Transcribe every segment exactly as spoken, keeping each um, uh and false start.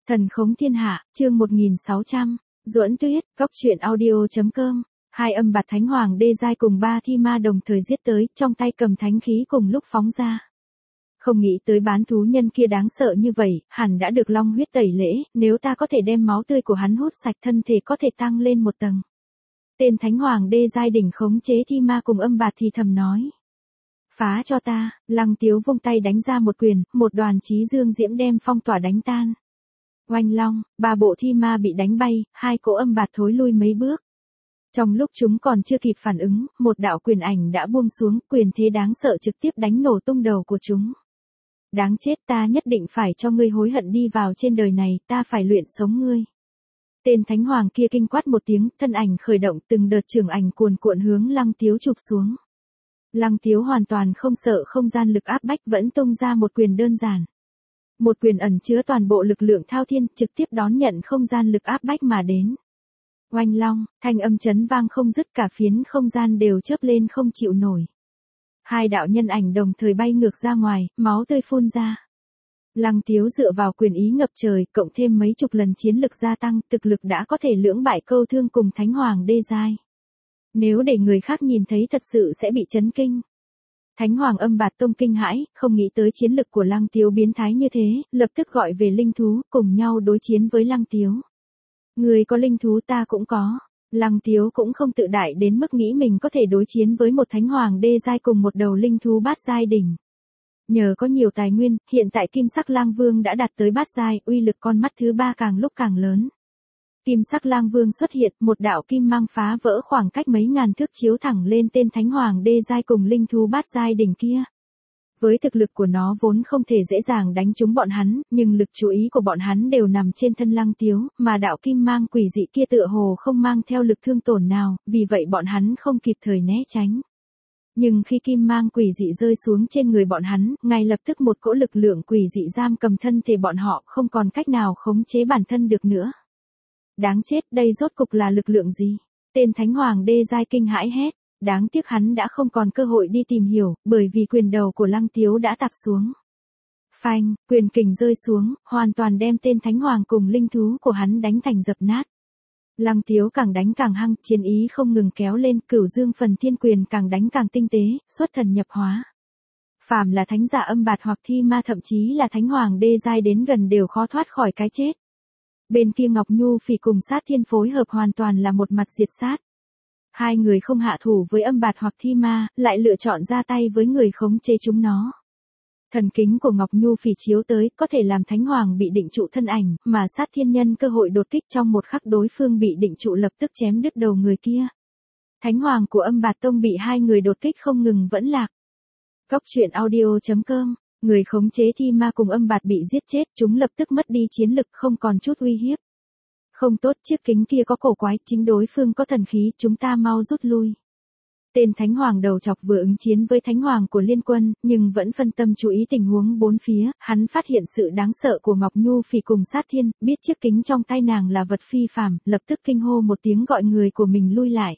Thần khống thiên hạ, chương một nghìn sáu trăm, Duẫn Tuyết, góc truyện audio chấm com. Hai âm bạt thánh hoàng đê giai cùng ba thi ma đồng thời giết tới, trong tay cầm thánh khí cùng lúc phóng ra. Không nghĩ tới bán thú nhân kia đáng sợ như vậy, hẳn đã được long huyết tẩy lễ, nếu ta có thể đem máu tươi của hắn hút sạch thân thể có thể tăng lên một tầng. Tên thánh hoàng đê giai đỉnh khống chế thi ma cùng âm bạt thì thầm nói. Phá cho ta, Lăng Tiếu vung tay đánh ra một quyền, một đoàn chí dương diễm đem phong tỏa đánh tan. Oanh long, ba bộ thi ma bị đánh bay, hai cỗ âm bạt thối lui mấy bước. Trong lúc chúng còn chưa kịp phản ứng, một đạo quyền ảnh đã buông xuống, quyền thế đáng sợ trực tiếp đánh nổ tung đầu của chúng. Đáng chết, ta nhất định phải cho ngươi hối hận đi vào trên đời này, ta phải luyện sống ngươi. Tên thánh hoàng kia kinh quát một tiếng, thân ảnh khởi động, từng đợt trường ảnh cuồn cuộn hướng Lăng Tiếu chụp xuống. Lăng Tiếu hoàn toàn không sợ không gian lực áp bách, vẫn tung ra một quyền đơn giản. Một quyền ẩn chứa toàn bộ lực lượng thao thiên, trực tiếp đón nhận không gian lực áp bách mà đến. Oanh long, thanh âm chấn vang không dứt, cả phiến không gian đều chớp lên không chịu nổi. Hai đạo nhân ảnh đồng thời bay ngược ra ngoài, máu tươi phun ra. Lăng Tiếu dựa vào quyền ý ngập trời, cộng thêm mấy chục lần chiến lực gia tăng, thực lực đã có thể lưỡng bại câu thương cùng thánh hoàng đê giai. Nếu để người khác nhìn thấy thật sự sẽ bị chấn kinh. Thánh hoàng âm bạt tông kinh hãi, không nghĩ tới chiến lực của Lăng Tiếu biến thái như thế, lập tức gọi về linh thú, cùng nhau đối chiến với Lăng Tiếu. Người có linh thú ta cũng có. Lăng Tiếu cũng không tự đại đến mức nghĩ mình có thể đối chiến với một thánh hoàng đê giai cùng một đầu linh thú bát giai đỉnh. Nhờ có nhiều tài nguyên, hiện tại kim sắc lang vương đã đạt tới bát giai, uy lực con mắt thứ ba càng lúc càng lớn. Kim sắc lang vương xuất hiện, một đạo kim mang phá vỡ khoảng cách mấy ngàn thước chiếu thẳng lên tên thánh hoàng đê giai cùng linh thú bát giai đỉnh kia. Với thực lực của nó vốn không thể dễ dàng đánh trúng bọn hắn, nhưng lực chú ý của bọn hắn đều nằm trên thân Lăng Tiếu, mà đạo kim mang quỷ dị kia tựa hồ không mang theo lực thương tổn nào, vì vậy bọn hắn không kịp thời né tránh. Nhưng khi kim mang quỷ dị rơi xuống trên người bọn hắn, ngay lập tức một cỗ lực lượng quỷ dị giam cầm thân thể bọn họ, không còn cách nào khống chế bản thân được nữa. Đáng chết, đây rốt cục là lực lượng gì? Tên thánh hoàng đê giai kinh hãi hét. Đáng tiếc hắn đã không còn cơ hội đi tìm hiểu, bởi vì quyền đầu của Lăng Tiếu đã tạp xuống. Phanh, quyền kình rơi xuống, hoàn toàn đem tên thánh hoàng cùng linh thú của hắn đánh thành dập nát. Lăng Tiếu càng đánh càng hăng, chiến ý không ngừng kéo lên, cửu dương phần thiên quyền càng đánh càng tinh tế, xuất thần nhập hóa. Phàm là thánh giả âm bạt hoặc thi ma, thậm chí là thánh hoàng đê giai đến gần đều khó thoát khỏi cái chết. Bên kia Ngọc Nhu Phỉ cùng Sát Thiên phối hợp hoàn toàn là một mặt diệt sát. Hai người không hạ thủ với âm bạt hoặc thi ma, lại lựa chọn ra tay với người khống chế chúng nó. Thần kính của Ngọc Nhu Phỉ chiếu tới, có thể làm thánh hoàng bị định trụ thân ảnh, mà Sát Thiên nhân cơ hội đột kích trong một khắc đối phương bị định trụ lập tức chém đứt đầu người kia. Thánh hoàng của âm bạt tông bị hai người đột kích không ngừng vẫn lạc. Góc truyện audio chấm com, người khống chế thi ma cùng âm bạt bị giết chết, chúng lập tức mất đi chiến lực, không còn chút uy hiếp. Không tốt, chiếc kính kia có cổ quái, chính đối phương có thần khí, chúng ta mau rút lui. Tên thánh hoàng đầu chọc vừa ứng chiến với thánh hoàng của liên quân, nhưng vẫn phân tâm chú ý tình huống bốn phía, hắn phát hiện sự đáng sợ của Ngọc Nhu Phỉ cùng Sát Thiên, biết chiếc kính trong tay nàng là vật phi phàm, lập tức kinh hô một tiếng gọi người của mình lui lại.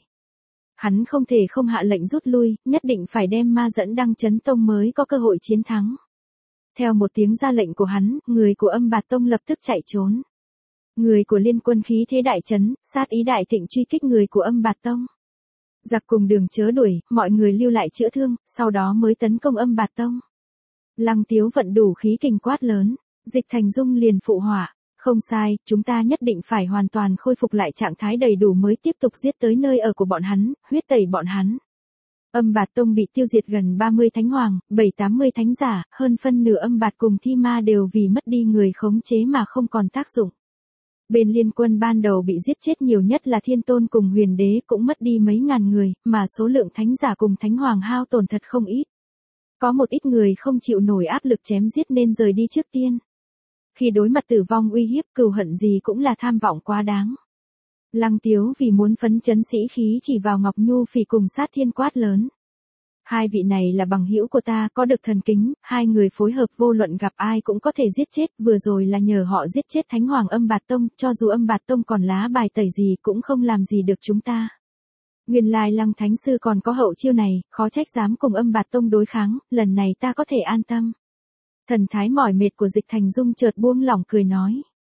Hắn không thể không hạ lệnh rút lui, nhất định phải đem ma dẫn Đăng Chấn Tông mới có cơ hội chiến thắng. Theo một tiếng ra lệnh của hắn, người của âm bạt tông lập tức chạy trốn. Người của liên quân khí thế đại chấn, sát ý đại thịnh truy kích người của âm bạt tông. Giặc cùng đường chớ đuổi, mọi người lưu lại chữa thương, sau đó mới tấn công âm bạt tông. Lăng Tiếu vận đủ khí kình quát lớn, Dịch Thành Dung liền phụ họa, không sai, chúng ta nhất định phải hoàn toàn khôi phục lại trạng thái đầy đủ mới tiếp tục giết tới nơi ở của bọn hắn, huyết tẩy bọn hắn. Âm bạt tông bị tiêu diệt gần ba mươi thánh hoàng, bảy tám mươi thánh giả, hơn phân nửa âm bạt cùng thi ma đều vì mất đi người khống chế mà không còn tác dụng. Bên liên quân ban đầu bị giết chết nhiều nhất là Thiên Tôn cùng Huyền Đế, cũng mất đi mấy ngàn người, mà số lượng thánh giả cùng thánh hoàng hao tổn thật không ít. Có một ít người không chịu nổi áp lực chém giết nên rời đi trước tiên. Khi đối mặt tử vong uy hiếp, cừu hận gì cũng là tham vọng quá đáng. Lăng Tiếu vì muốn phấn chấn sĩ khí chỉ vào Ngọc Nhu Phỉ cùng Sát Thiên quát lớn. Hai vị này là bằng hữu của ta, có được thần kính, hai người phối hợp vô luận gặp ai cũng có thể giết chết, vừa rồi là nhờ họ giết chết thánh hoàng âm bạt tông, cho dù âm bạt tông còn lá bài tẩy gì cũng không làm gì được chúng ta. Nguyên lai Lăng Thánh Sư còn có hậu chiêu này, khó trách dám cùng âm bạt tông đối kháng, lần này ta có thể an tâm. Thần thái mỏi mệt của Dịch Thành Dung chợt buông lỏng cười nói.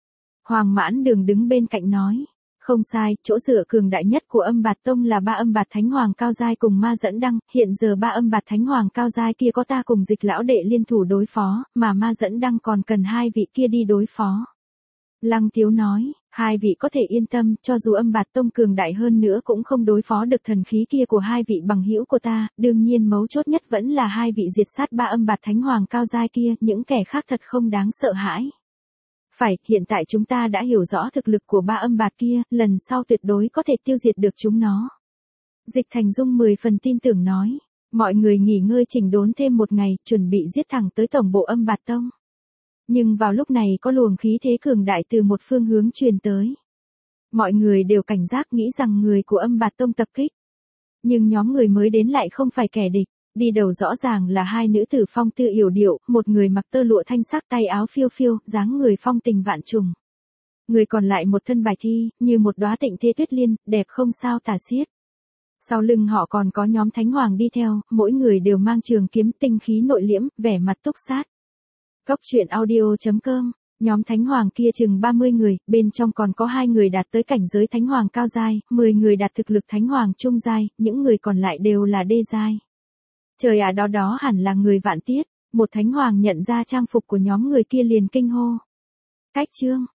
Hoàng Mãn Đường đứng bên cạnh nói. Không sai, chỗ dựa cường đại nhất của âm bạt tông là ba âm bạt thánh hoàng cao giai cùng ma dẫn đăng, hiện giờ ba âm bạt thánh hoàng cao giai kia có ta cùng Dịch lão đệ liên thủ đối phó, mà ma dẫn đăng còn cần hai vị kia đi đối phó. Lăng Tiếu nói, hai vị có thể yên tâm, cho dù âm bạt tông cường đại hơn nữa cũng không đối phó được thần khí kia của hai vị bằng hữu của ta, đương nhiên mấu chốt nhất vẫn là hai vị diệt sát ba âm bạt thánh hoàng cao giai kia, những kẻ khác thật không đáng sợ hãi. Phải, hiện tại chúng ta đã hiểu rõ thực lực của ba âm bạt kia, lần sau tuyệt đối có thể tiêu diệt được chúng nó. Dịch Thành Dung mười phần tin tưởng nói, mọi người nghỉ ngơi chỉnh đốn thêm một ngày, chuẩn bị giết thẳng tới tổng bộ âm bạt tông. Nhưng vào lúc này có luồng khí thế cường đại từ một phương hướng truyền tới. Mọi người đều cảnh giác nghĩ rằng người của âm bạt tông tập kích. Nhưng nhóm người mới đến lại không phải kẻ địch. Đi đầu rõ ràng là hai nữ tử phong tư yểu điệu, một người mặc tơ lụa thanh sắc tay áo phiêu phiêu, dáng người phong tình vạn trùng. Người còn lại một thân bài thi, như một đóa tịnh thê tuyết liên, đẹp không sao tả xiết. Sau lưng họ còn có nhóm thánh hoàng đi theo, mỗi người đều mang trường kiếm tinh khí nội liễm, vẻ mặt túc sát. Cốc truyện audio chấm com, nhóm thánh hoàng kia chừng ba mươi người, bên trong còn có hai người đạt tới cảnh giới thánh hoàng cao giai, mười người đạt thực lực thánh hoàng trung giai, những người còn lại đều là đê giai. Trời ạ, à, đó đó hẳn là người Vạn Tiết, một thánh hoàng nhận ra trang phục của nhóm người kia liền kinh hô. Cách chương